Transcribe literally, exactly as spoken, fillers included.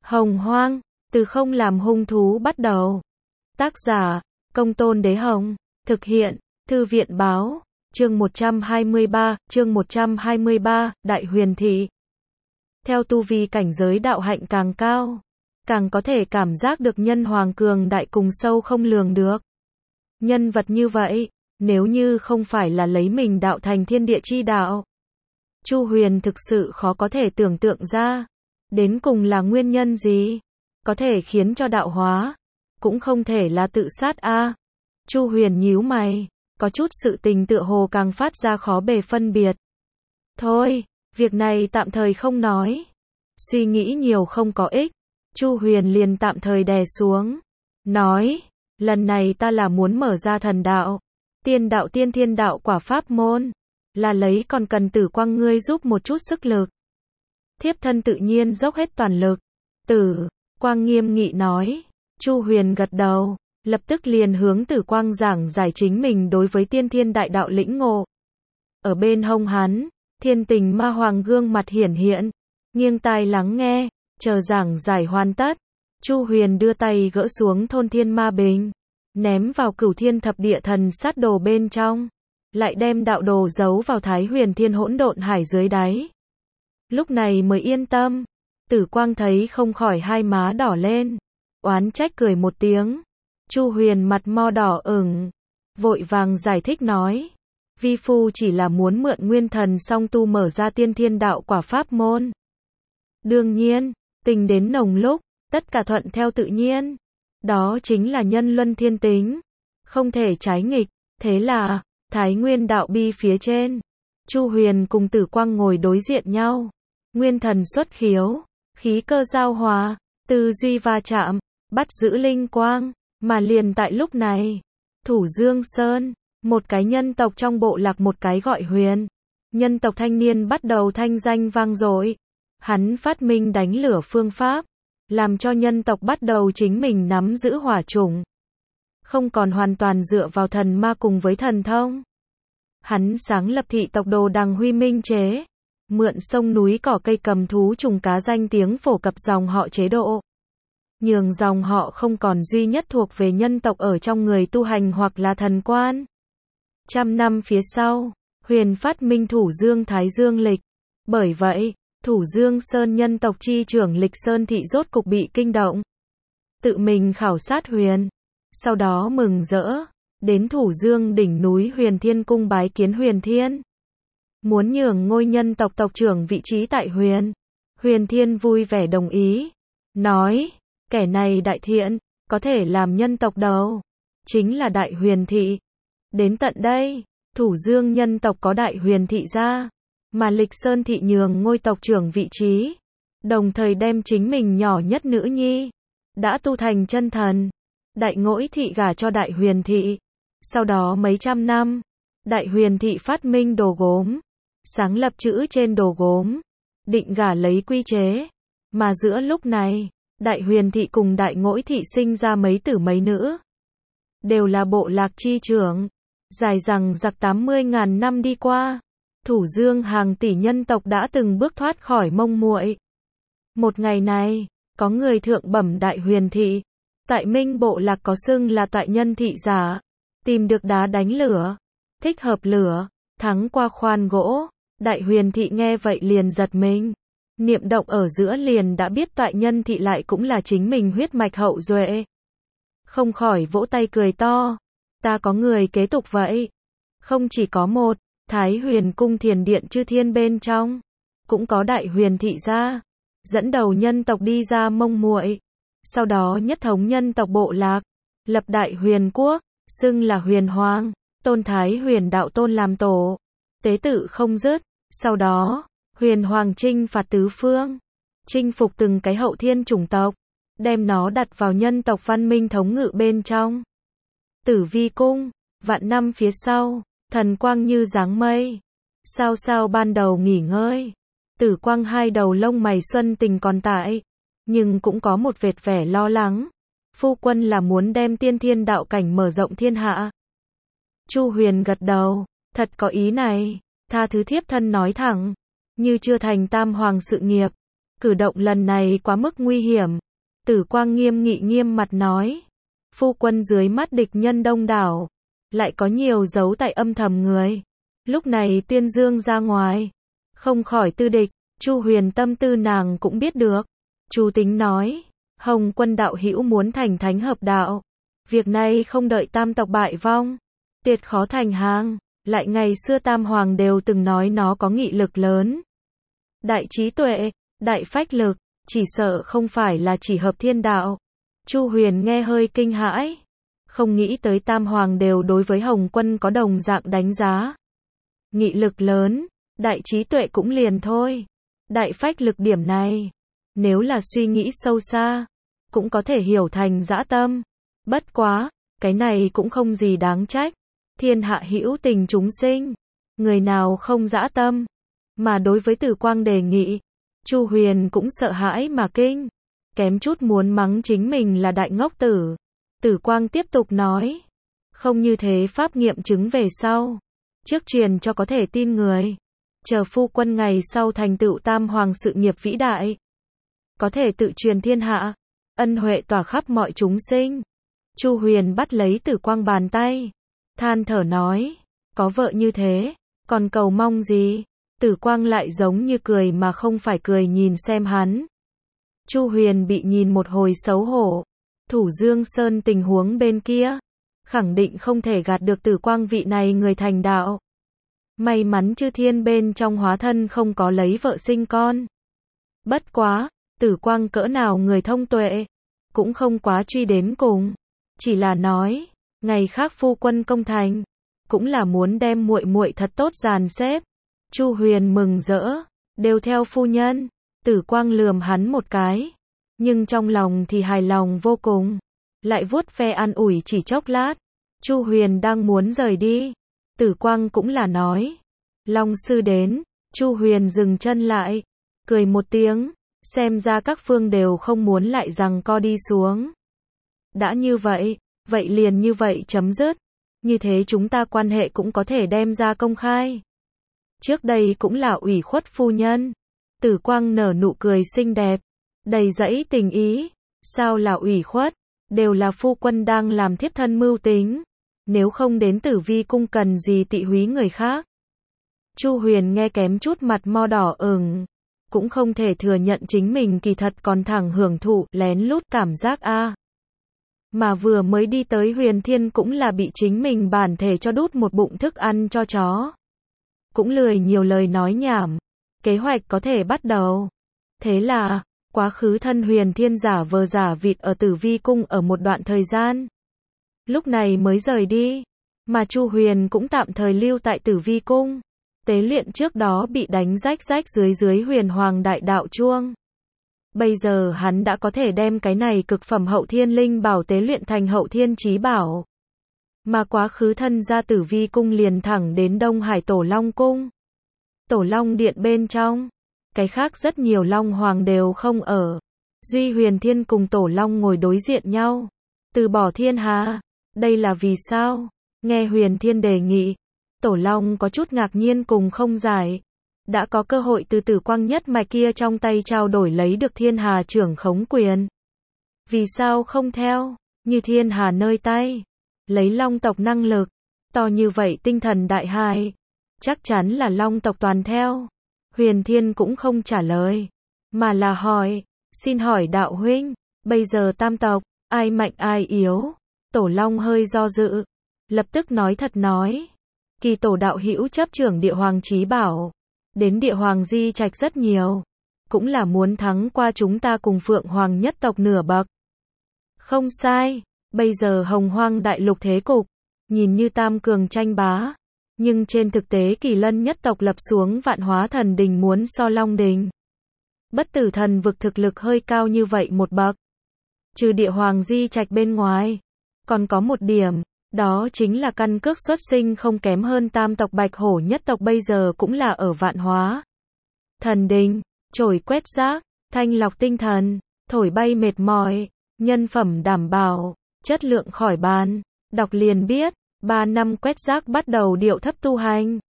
Hồng Hoang, từ không làm hung thú bắt đầu. Tác giả, Công Tôn Đế Hồng. Thực hiện, Thư viện Báo. Chương một trăm hai mươi ba, chương một trăm hai mươi ba, Đại Huyền Thị. Theo tu vi cảnh giới đạo hạnh càng cao, càng có thể cảm giác được nhân hoàng cường đại cùng sâu không lường được. Nhân vật như vậy, nếu như không phải là lấy mình đạo thành thiên địa chi đạo, Chu Huyền thực sự khó có thể tưởng tượng ra, đến cùng là nguyên nhân gì, có thể khiến cho đạo hóa, cũng không thể là tự sát a. À. Chu Huyền nhíu mày, có chút sự tình tựa hồ càng phát ra khó bề phân biệt. Thôi, việc này tạm thời không nói. Suy nghĩ nhiều không có ích, Chu Huyền liền tạm thời đè xuống. Nói, lần này ta là muốn mở ra thần đạo, tiên đạo tiên thiên đạo quả pháp môn, là lấy còn cần Tử Quang ngươi giúp một chút sức lực. Thiếp thân tự nhiên dốc hết toàn lực. Tử Quang nghiêm nghị nói. Chu Huyền gật đầu, lập tức liền hướng Tử Quang giảng giải chính mình đối với tiên thiên đại đạo lĩnh ngộ. Ở bên hông hắn, Thiên Tình Ma Hoàng gương mặt hiển hiện, nghiêng tai lắng nghe, chờ giảng giải hoàn tất. Chu Huyền đưa tay gỡ xuống Thôn Thiên Ma Bình, ném vào Cửu Thiên Thập Địa Thần Sát Đồ bên trong, lại đem đạo đồ giấu vào Thái Huyền Thiên Hỗn Độn Hải dưới đáy. Lúc này mới yên tâm. Tử Quang thấy không khỏi hai má đỏ lên, oán trách cười một tiếng. Chu Huyền mặt mo đỏ ửng, vội vàng giải thích nói, vi phu chỉ là muốn mượn nguyên thần song tu mở ra tiên thiên đạo quả pháp môn. Đương nhiên, tình đến nồng lúc, tất cả thuận theo tự nhiên. Đó chính là nhân luân thiên tính, không thể trái nghịch. Thế là, Thái Nguyên đạo bi phía trên, Chu Huyền cùng Tử Quang ngồi đối diện nhau. Nguyên thần xuất khiếu, khí cơ giao hòa, tư duy va chạm, bắt giữ linh quang. Mà liền tại lúc này, Thủ Dương Sơn, một cái nhân tộc trong bộ lạc một cái gọi Huyền, nhân tộc thanh niên bắt đầu thanh danh vang dội. Hắn phát minh đánh lửa phương pháp, làm cho nhân tộc bắt đầu chính mình nắm giữ hỏa chủng, không còn hoàn toàn dựa vào thần ma cùng với thần thông. Hắn sáng lập thị tộc Đồ Đằng Huy Minh chế, mượn sông núi cỏ cây cầm thú trùng cá danh tiếng phổ cập dòng họ chế độ, nhường dòng họ không còn duy nhất thuộc về nhân tộc ở trong người tu hành hoặc là thần quan. Trăm năm phía sau, Huyền phát minh Thủ Dương Thái Dương Lịch. Bởi vậy, Thủ Dương Sơn nhân tộc chi trưởng Lịch Sơn thị rốt cục bị kinh động, tự mình khảo sát Huyền, sau đó mừng rỡ, đến Thủ Dương đỉnh núi Huyền Thiên cung bái kiến Huyền Thiên, muốn nhường ngôi nhân tộc tộc trưởng vị trí tại Huyền. Huyền Thiên vui vẻ đồng ý, nói, kẻ này đại thiện, có thể làm nhân tộc đầu, chính là Đại Huyền Thị. Đến tận đây, Thủ Dương nhân tộc có Đại Huyền Thị ra, mà Lịch Sơn thị nhường ngôi tộc trưởng vị trí, đồng thời đem chính mình nhỏ nhất nữ nhi, đã tu thành chân thần, Đại Ngỗi Thị gả cho Đại Huyền Thị. Sau đó mấy trăm năm, Đại Huyền Thị phát minh đồ gốm, sáng lập chữ trên đồ gốm, định gả lấy quy chế. Mà giữa lúc này, Đại Huyền Thị cùng Đại Ngỗi Thị sinh ra mấy tử mấy nữ, đều là bộ lạc chi trưởng. Dài rằng giặc tám mươi ngàn năm đi qua, Thủ Dương hàng tỷ nhân tộc đã từng bước thoát khỏi mông muội. Một ngày này, có người thượng bẩm Đại Huyền Thị, tại Minh bộ lạc có xưng là toại nhân thị giả, tìm được đá đánh lửa, thích hợp lửa, thắng qua khoan gỗ. Đại Huyền Thị nghe vậy liền giật mình, niệm động ở giữa liền đã biết toại nhân thị lại cũng là chính mình huyết mạch hậu duệ, không khỏi vỗ tay cười to, ta có người kế tục vậy. Không chỉ có một, Thái Huyền cung thiền điện chư thiên bên trong, cũng có Đại Huyền Thị gia, dẫn đầu nhân tộc đi ra mông muội, sau đó nhất thống nhân tộc bộ lạc, lập Đại Huyền quốc, xưng là Huyền Hoàng, tôn Thái Huyền đạo tôn làm tổ, tế tự không dứt. Sau đó, Huyền Hoàng chinh phạt tứ phương, chinh phục từng cái hậu thiên chủng tộc, đem nó đặt vào nhân tộc văn minh thống ngự bên trong. Tử Vi cung, vạn năm phía sau, thần quang như dáng mây, sao sao ban đầu nghỉ ngơi. Tử Quang hai đầu lông mày xuân tình còn tại, nhưng cũng có một vệt vẻ lo lắng. Phu quân là muốn đem tiên thiên đạo cảnh mở rộng thiên hạ. Chu Huyền gật đầu, thật có ý này, tha thứ thiếp thân nói thẳng, như chưa thành tam hoàng sự nghiệp, Cử động lần này quá mức nguy hiểm. Tử Quang nghiêm nghị nghiêm mặt nói. Phu quân dưới mắt địch nhân đông đảo. Lại có nhiều dấu tại âm thầm người. Lúc này tuyên dương ra ngoài. Không khỏi tư địch. Chu Huyền tâm tư nàng cũng biết được. Chu Tính nói. Hồng quân đạo hữu muốn thành thánh hợp đạo. Việc này không đợi tam tộc bại vong. Tiệt khó thành hàng. Lại ngày xưa tam hoàng đều từng nói nó có nghị lực lớn. Đại trí tuệ, đại phách lực, chỉ sợ không phải là chỉ hợp thiên đạo. Chu Huyền nghe hơi kinh hãi. Không nghĩ tới tam hoàng đều đối với Hồng quân có đồng dạng đánh giá. Nghị lực lớn, đại trí tuệ cũng liền thôi. Đại phách lực điểm này, nếu là suy nghĩ sâu xa, cũng có thể hiểu thành dã tâm. Bất quá, cái này cũng không gì đáng trách. Thiên hạ hữu tình chúng sinh, người nào không dã tâm. Mà đối với Tử Quang đề nghị, Chu Huyền cũng sợ hãi mà kinh, kém chút muốn mắng chính mình là đại ngốc tử. Tử Quang tiếp tục nói, không như thế pháp nghiệm chứng về sau, trước truyền cho có thể tin người, chờ phu quân ngày sau thành tựu tam hoàng sự nghiệp vĩ đại, có thể tự truyền thiên hạ, ân huệ tỏa khắp mọi chúng sinh. Chu Huyền bắt lấy Tử Quang bàn tay, than thở nói, có vợ như thế, còn cầu mong gì? Tử Quang lại giống như cười mà không phải cười nhìn xem hắn. Chu Huyền bị nhìn một hồi xấu hổ. Thủ Dương Sơn tình huống bên kia, khẳng định không thể gạt được Tử Quang vị này người thành đạo. May mắn chư thiên bên trong hóa thân không có lấy vợ sinh con. Bất quá, Tử Quang cỡ nào người thông tuệ, cũng không quá truy đến cùng, chỉ là nói, ngày khác phu quân công thành, cũng là muốn đem muội muội thật tốt dàn xếp. Chu Huyền mừng rỡ, đều theo phu nhân. Tử Quang lườm hắn một cái, nhưng trong lòng thì hài lòng vô cùng, lại vuốt ve an ủi chỉ chốc lát. Chu Huyền đang muốn rời đi, Tử Quang cũng là nói, Long sư đến. Chu Huyền dừng chân lại, cười một tiếng, xem ra các phương đều không muốn lại giằng co đi xuống. Đã như vậy, vậy liền như vậy chấm dứt, như thế chúng ta quan hệ cũng có thể đem ra công khai. Trước đây cũng là ủy khuất phu nhân. Tử Quang nở nụ cười xinh đẹp, đầy dẫy tình ý. Sao là ủy khuất? Đều là phu quân đang làm thiếp thân mưu tính. Nếu không đến Tử Vi cung cần gì tị húy người khác. Chu Huyền nghe kém chút mặt mo đỏ ửng, cũng không thể thừa nhận chính mình kỳ thật còn thẳng hưởng thụ lén lút cảm giác a. Mà vừa mới đi tới Huyền Thiên cũng là bị chính mình bản thể cho đút một bụng thức ăn cho chó. Cũng lười nhiều lời nói nhảm, kế hoạch có thể bắt đầu. Thế là, quá khứ thân Huyền Thiên giả vờ giả vịt ở Tử Vi cung ở một đoạn thời gian. Lúc này mới rời đi, mà Chu Huyền cũng tạm thời lưu tại Tử Vi cung. Tế luyện trước đó bị đánh rách rách dưới dưới Huyền Hoàng đại đạo chuông. Bây giờ hắn đã có thể đem cái này cực phẩm hậu thiên linh bảo tế luyện thành hậu thiên chí bảo. Mà quá khứ thân ra Tử Vi cung liền thẳng đến Đông Hải Tổ Long cung. Tổ Long điện bên trong, cái khác rất nhiều Long Hoàng đều không ở. Duy Huyền Thiên cùng Tổ Long ngồi đối diện nhau. Từ bỏ thiên hà, đây là vì sao? Nghe Huyền Thiên đề nghị, Tổ Long có chút ngạc nhiên cùng không giải. Đã có cơ hội từ Tử Quang nhất mạch kia trong tay trao đổi lấy được thiên hà trưởng khống quyền. Vì sao không theo? Như thiên hà nơi tay, lấy Long tộc năng lực, to như vậy tinh thần đại hải, chắc chắn là Long tộc toàn theo. Huyền Thiên cũng không trả lời, mà là hỏi, xin hỏi đạo huynh, bây giờ tam tộc, ai mạnh ai yếu? Tổ Long hơi do dự, lập tức nói thật nói, kỳ tổ đạo hữu chấp trưởng địa hoàng chí bảo, đến địa hoàng di trạch rất nhiều, cũng là muốn thắng qua chúng ta cùng Phượng Hoàng nhất tộc nửa bậc. Không sai, bây giờ Hồng Hoang đại lục thế cục, nhìn như tam cường tranh bá, nhưng trên thực tế Kỳ Lân nhất tộc lập xuống Vạn Hóa Thần Đình muốn so Long Đình. Bất Tử Thần vực thực lực hơi cao như vậy một bậc. Trừ địa hoàng di trạch bên ngoài, còn có một điểm, đó chính là căn cước xuất sinh không kém hơn tam tộc Bạch Hổ nhất tộc bây giờ cũng là ở Vạn Hóa Thần Đình, trổi quét rác, thanh lọc tinh thần, thổi bay mệt mỏi, nhân phẩm đảm bảo, chất lượng khỏi bàn. Đọc liền biết, ba năm quét rác bắt đầu điệu thấp tu hành.